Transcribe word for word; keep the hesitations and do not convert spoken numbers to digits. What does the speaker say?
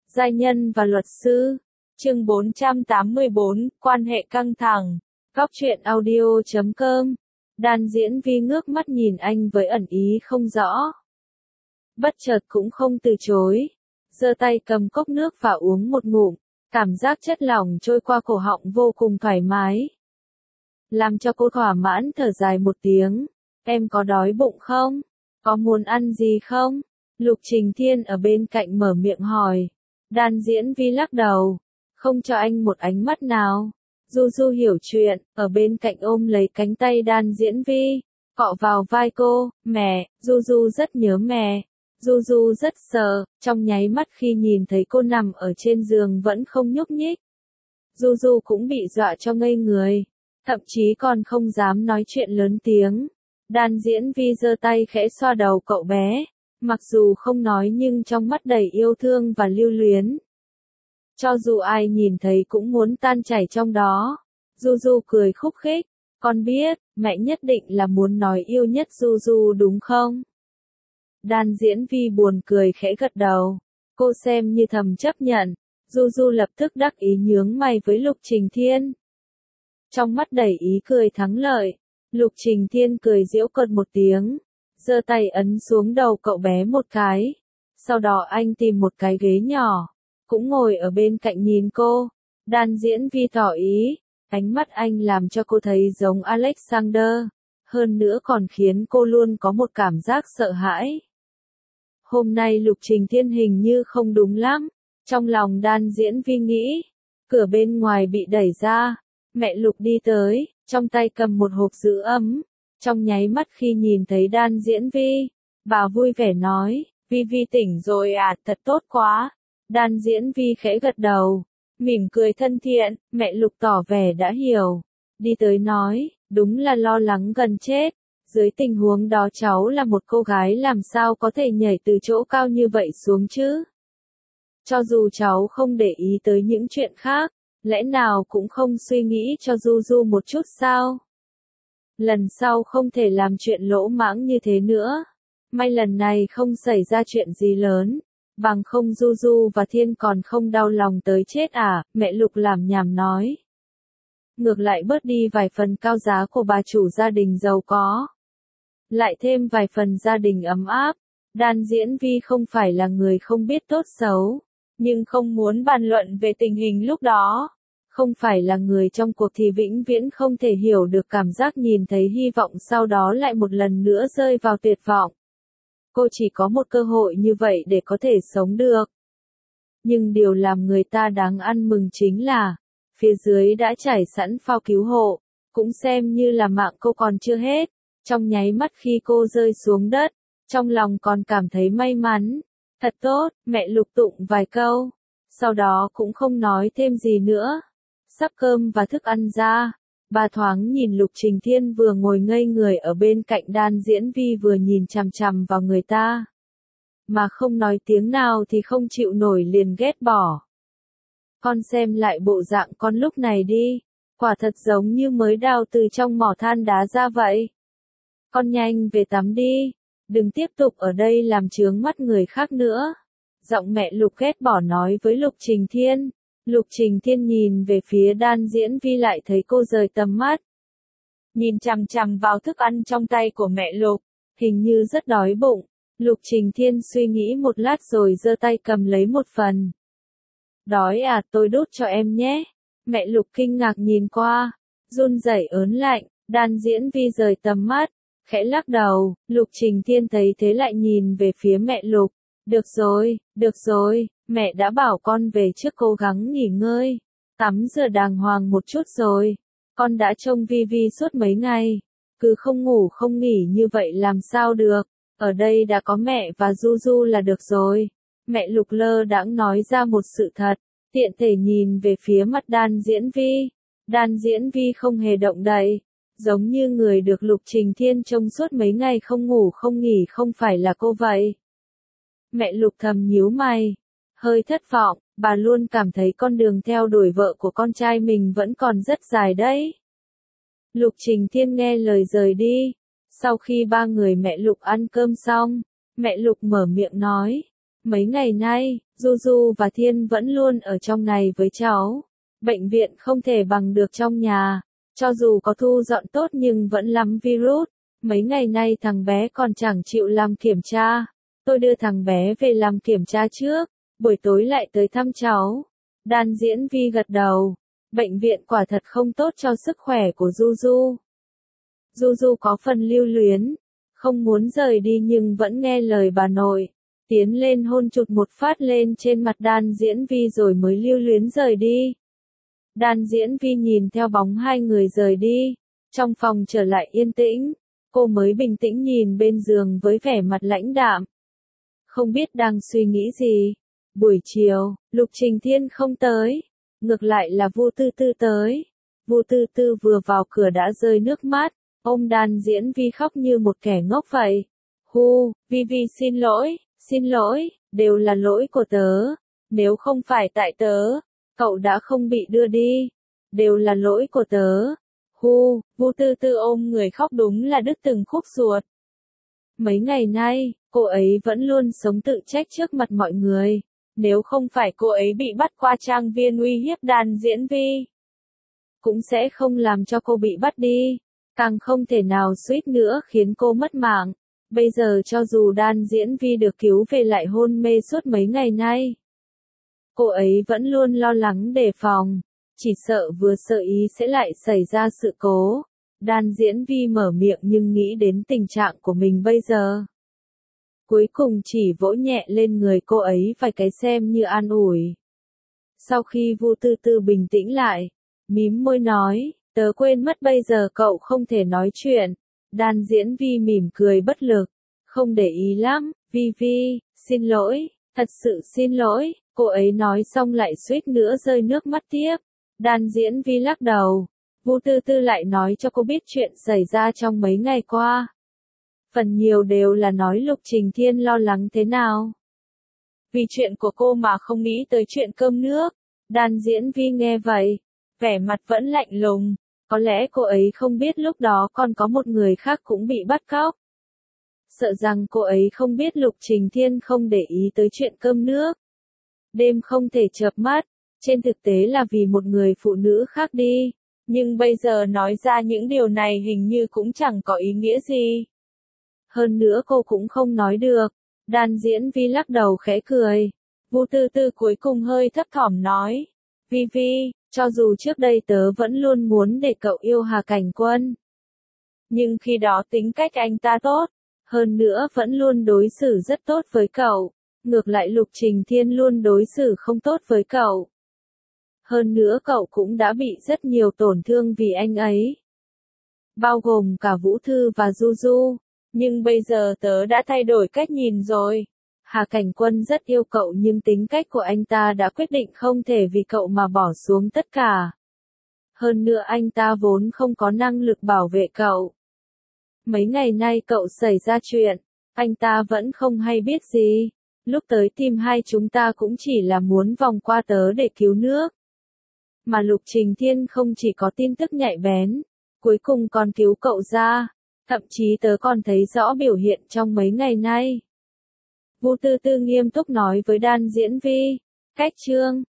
Giai nhân và luật sư. Chương bốn trăm tám mươi bốn, quan hệ căng thẳng. Góc truyện audio chấm com. Đan Diễn Vi ngước mắt nhìn anh với ẩn ý không rõ. Bất chợt cũng không từ chối. Giơ tay cầm cốc nước và uống một ngụm. Cảm giác chất lỏng trôi qua cổ họng vô cùng thoải mái. Làm cho cô thỏa mãn thở dài một tiếng. Em có đói bụng không? Có muốn ăn gì không? Lục Trình Thiên ở bên cạnh mở miệng hỏi. Đan Diễn Vi lắc đầu. Không cho anh một ánh mắt nào. Du Du hiểu chuyện, ở bên cạnh ôm lấy cánh tay Đan Diễn Vi. Cọ vào vai cô. Mẹ, Du Du rất nhớ mẹ. Du Du rất sợ, trong nháy mắt khi nhìn thấy cô nằm ở trên giường vẫn không nhúc nhích. Du Du cũng bị dọa cho ngây người. Thậm chí còn không dám nói chuyện lớn tiếng. Đan Diễn Vi giơ tay khẽ xoa đầu cậu bé. Mặc dù không nói nhưng trong mắt đầy yêu thương và lưu luyến. Cho dù ai nhìn thấy cũng muốn tan chảy trong đó. Du Du cười khúc khích. Con biết, mẹ nhất định là muốn nói yêu nhất Du Du đúng không? Đan Diễn Vi buồn cười khẽ gật đầu. Cô xem như thầm chấp nhận. Du Du lập tức đắc ý nhướng mày với Lục Trình Thiên. Trong mắt đầy ý cười thắng lợi. Lục Trình Thiên cười giễu cợt một tiếng. Giơ tay ấn xuống đầu cậu bé một cái. Sau đó anh tìm một cái ghế nhỏ. Cũng ngồi ở bên cạnh nhìn cô. Đan Diễn Vi tỏ ý. Ánh mắt anh làm cho cô thấy giống Alexander. Hơn nữa còn khiến cô luôn có một cảm giác sợ hãi. Hôm nay Lục Trình Thiên hình như không đúng lắm. Trong lòng Đan Diễn Vi nghĩ. Cửa bên ngoài bị đẩy ra. Mẹ Lục đi tới, trong tay cầm một hộp giữ ấm. Trong nháy mắt khi nhìn thấy Đan Diễn Vi, bà vui vẻ nói, Vi Vi tỉnh rồi à, thật tốt quá. Đan Diễn Vi khẽ gật đầu, mỉm cười thân thiện, mẹ Lục tỏ vẻ đã hiểu. Đi tới nói, đúng là lo lắng gần chết. Dưới tình huống đó cháu là một cô gái làm sao có thể nhảy từ chỗ cao như vậy xuống chứ? Cho dù cháu không để ý tới những chuyện khác, lẽ nào cũng không suy nghĩ cho Du Du một chút sao? Lần sau không thể làm chuyện lỗ mãng như thế nữa. May lần này không xảy ra chuyện gì lớn. Bằng không Du Du và Thiên còn không đau lòng tới chết à, mẹ Lục làm nhảm nói. Ngược lại bớt đi vài phần cao giá của bà chủ gia đình giàu có. Lại thêm vài phần gia đình ấm áp. Đan Diễn Vi không phải là người không biết tốt xấu. Nhưng không muốn bàn luận về tình hình lúc đó. Không phải là người trong cuộc thì vĩnh viễn không thể hiểu được cảm giác nhìn thấy hy vọng sau đó lại một lần nữa rơi vào tuyệt vọng. Cô chỉ có một cơ hội như vậy để có thể sống được. Nhưng điều làm người ta đáng ăn mừng chính là, phía dưới đã trải sẵn phao cứu hộ, cũng xem như là mạng cô còn chưa hết. Trong nháy mắt khi cô rơi xuống đất, trong lòng còn cảm thấy may mắn. Thật tốt, mẹ Lục tụng vài câu. Sau đó cũng không nói thêm gì nữa. Sắp cơm và thức ăn ra. Bà thoáng nhìn Lục Trình Thiên vừa ngồi ngây người ở bên cạnh Đan Diễn Vi vừa nhìn chằm chằm vào người ta. Mà không nói tiếng nào thì không chịu nổi liền ghét bỏ. Con xem lại bộ dạng con lúc này đi. Quả thật giống như mới đào từ trong mỏ than đá ra vậy. Con nhanh về tắm đi. Đừng tiếp tục ở đây làm chướng mắt người khác nữa. Giọng mẹ Lục ghét bỏ nói với Lục Trình Thiên. Lục Trình Thiên nhìn về phía Đan Diễn Vi lại thấy cô rời tầm mắt. Nhìn chằm chằm vào thức ăn trong tay của mẹ Lục, hình như rất đói bụng. Lục Trình Thiên suy nghĩ một lát rồi giơ tay cầm lấy một phần. Đói à, tôi đút cho em nhé. Mẹ Lục kinh ngạc nhìn qua, run rẩy ớn lạnh. Đan Diễn Vi rời tầm mắt, khẽ lắc đầu. Lục Trình Thiên thấy thế lại nhìn về phía mẹ Lục. Được rồi, được rồi, mẹ đã bảo con về trước cố gắng nghỉ ngơi. Tắm rửa đàng hoàng một chút rồi. Con đã trông Vi Vi suốt mấy ngày. Cứ không ngủ không nghỉ như vậy làm sao được. Ở đây đã có mẹ và Du Du là được rồi. Mẹ Lục lơ đãng nói ra một sự thật. Tiện thể nhìn về phía mặt Đan Diễn Vi. Đan Diễn Vi không hề động đậy. Giống như người được Lục Trình Thiên trông suốt mấy ngày không ngủ không nghỉ không phải là cô vậy. Mẹ Lục thầm nhíu mày. Hơi thất vọng, bà luôn cảm thấy con đường theo đuổi vợ của con trai mình vẫn còn rất dài đấy. Lục Trình Thiên nghe lời rời đi. Sau khi ba người mẹ Lục ăn cơm xong, mẹ Lục mở miệng nói. Mấy ngày nay, Du Du và Thiên vẫn luôn ở trong này với cháu. Bệnh viện không thể bằng được trong nhà. Cho dù có thu dọn tốt nhưng vẫn lắm virus. Mấy ngày nay thằng bé còn chẳng chịu làm kiểm tra. Tôi đưa thằng bé về làm kiểm tra trước, buổi tối lại tới thăm cháu. Đan Diễn Vi gật đầu. Bệnh viện quả thật không tốt cho sức khỏe của Du Du. Du Du có phần lưu luyến, không muốn rời đi nhưng vẫn nghe lời bà nội. Tiến lên hôn chụt một phát lên trên mặt Đan Diễn Vi rồi mới lưu luyến rời đi. Đan Diễn Vi nhìn theo bóng hai người rời đi. Trong phòng trở lại yên tĩnh, cô mới bình tĩnh nhìn bên giường với vẻ mặt lãnh đạm. Không biết đang suy nghĩ gì. Buổi chiều, Lục Trình Thiên không tới. Ngược lại là Vu Tư Tư tới. Vu Tư Tư vừa vào cửa đã rơi nước mắt. Ôm Đan Diễn Vi khóc như một kẻ ngốc vậy. Hu, Vi Vi xin lỗi, xin lỗi, đều là lỗi của tớ. Nếu không phải tại tớ, cậu đã không bị đưa đi. Đều là lỗi của tớ. Hu, Vu Tư Tư ôm người khóc đúng là đứt từng khúc ruột. Mấy ngày nay, cô ấy vẫn luôn sống tự trách trước mặt mọi người. Nếu không phải cô ấy bị bắt qua trang viên uy hiếp Đan Diễn Vi, cũng sẽ không làm cho cô bị bắt đi. Càng không thể nào suýt nữa khiến cô mất mạng. Bây giờ cho dù Đan Diễn Vi được cứu về lại hôn mê suốt mấy ngày nay, cô ấy vẫn luôn lo lắng đề phòng. Chỉ sợ vừa sợ ý sẽ lại xảy ra sự cố. Đan Diễn Vi mở miệng nhưng nghĩ đến tình trạng của mình bây giờ. Cuối cùng chỉ vỗ nhẹ lên người cô ấy vài cái xem như an ủi. Sau khi Vu Tư Tư bình tĩnh lại, mím môi nói, tớ quên mất bây giờ cậu không thể nói chuyện. Đan Diễn Vi mỉm cười bất lực, không để ý lắm. Vi Vi, xin lỗi, thật sự xin lỗi. Cô ấy nói xong lại suýt nữa rơi nước mắt tiếp. Đan Diễn Vi lắc đầu. Vu Tư Tư lại nói cho cô biết chuyện xảy ra trong mấy ngày qua. Phần nhiều đều là nói Lục Trình Thiên lo lắng thế nào. Vì chuyện của cô mà không nghĩ tới chuyện cơm nước. Đan Diễn Vi nghe vậy, vẻ mặt vẫn lạnh lùng. Có lẽ cô ấy không biết lúc đó còn có một người khác cũng bị bắt cóc. Sợ rằng cô ấy không biết Lục Trình Thiên không để ý tới chuyện cơm nước. Đêm không thể chợp mắt, trên thực tế là vì một người phụ nữ khác đi. Nhưng bây giờ nói ra những điều này hình như cũng chẳng có ý nghĩa gì. Hơn nữa cô cũng không nói được. Đan Diễn Vi lắc đầu khẽ cười. Vu Tư Tư cuối cùng hơi thấp thỏm nói. Vi Vi, cho dù trước đây tớ vẫn luôn muốn để cậu yêu Hà Cảnh Quân. Nhưng khi đó tính cách anh ta tốt. Hơn nữa vẫn luôn đối xử rất tốt với cậu. Ngược lại Lục Trình Thiên luôn đối xử không tốt với cậu. Hơn nữa cậu cũng đã bị rất nhiều tổn thương vì anh ấy. Bao gồm cả Vũ Thư và Du Du. Nhưng bây giờ tớ đã thay đổi cách nhìn rồi. Hà Cảnh Quân rất yêu cậu nhưng tính cách của anh ta đã quyết định không thể vì cậu mà bỏ xuống tất cả. Hơn nữa anh ta vốn không có năng lực bảo vệ cậu. Mấy ngày nay cậu xảy ra chuyện, anh ta vẫn không hay biết gì. Lúc tới tìm hai chúng ta cũng chỉ là muốn vòng qua tớ để cứu nước. Mà Lục Trình Thiên không chỉ có tin tức nhạy bén, cuối cùng còn cứu cậu ra. Thậm chí tớ còn thấy rõ biểu hiện trong mấy ngày nay. Vu Tư Tư nghiêm túc nói với Đan Diễn Vi. Cách chương